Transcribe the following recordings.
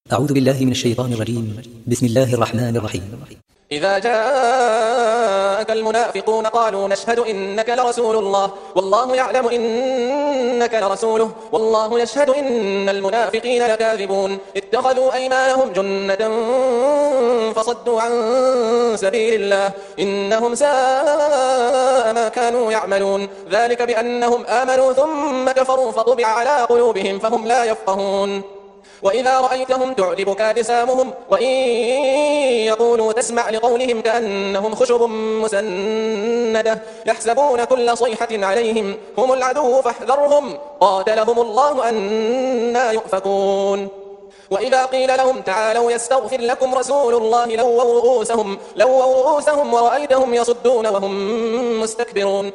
أعوذ بالله من الشيطان الرجيم. بسم الله الرحمن الرحيم. إذا جاءك المنافقون قالوا نشهد إنك لرسول الله والله يعلم إنك لرسوله والله يشهد إن المنافقين لكاذبون اتخذوا أيمانهم جنة فصدوا عن سبيل الله إنهم ساء ما كانوا يعملون ذلك بأنهم آمنوا ثم كفروا فطبع على قلوبهم فهم لا يفقهون وإذا رأيتهم تعجبك أجسامهم وإن يقولوا تسمع لقولهم كأنهم خشب مسندة يحسبون كل صيحة عليهم هم العدو فاحذرهم قاتلهم الله أنى يؤفكون وإذا قيل لهم تعالوا يستغفر لكم رسول الله لووا رؤوسهم ورأيتهم يصدون وهم مستكبرون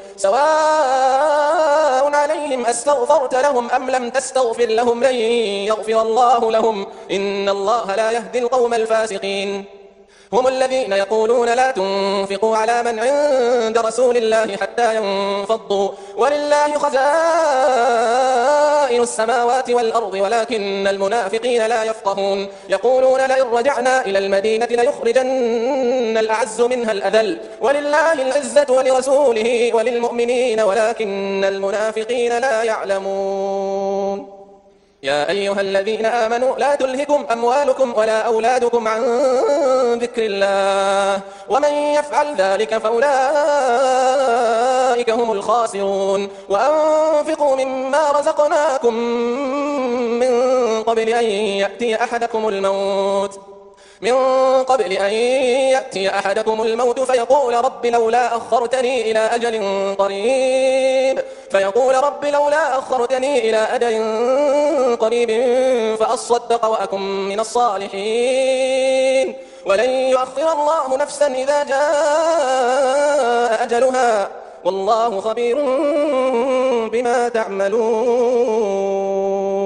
سواء عليهم أستغفرت لهم أم لم تستغفر لهم لن يغفر الله لهم إن الله لا يهدي القوم الفاسقين هم الذين يقولون لا تنفقوا على من عند رسول الله حتى ينفضوا ولله خزائن السماوات والأرض ولكن المنافقين لا يفقهون يقولون لئن رجعنا إلى المدينة ليخرجن الأعز منها الأذل ولله العزة ولرسوله وللمؤمنين ولكن المنافقين لا يعلمون يا أيها الذين آمنوا لا تلهكم أموالكم ولا أولادكم عن ذكر الله ومن يفعل ذلك فأولئك هم الخاسرون وأنفقوا مما رزقناكم من قبل أن يأتي أحدكم الموت فيقول رب لولا أخرتني إلى أجل قريب فأصدق وأكن من الصالحين ولن يؤخر الله نفسا إذا جاء أجلها والله خبير بما تعملون.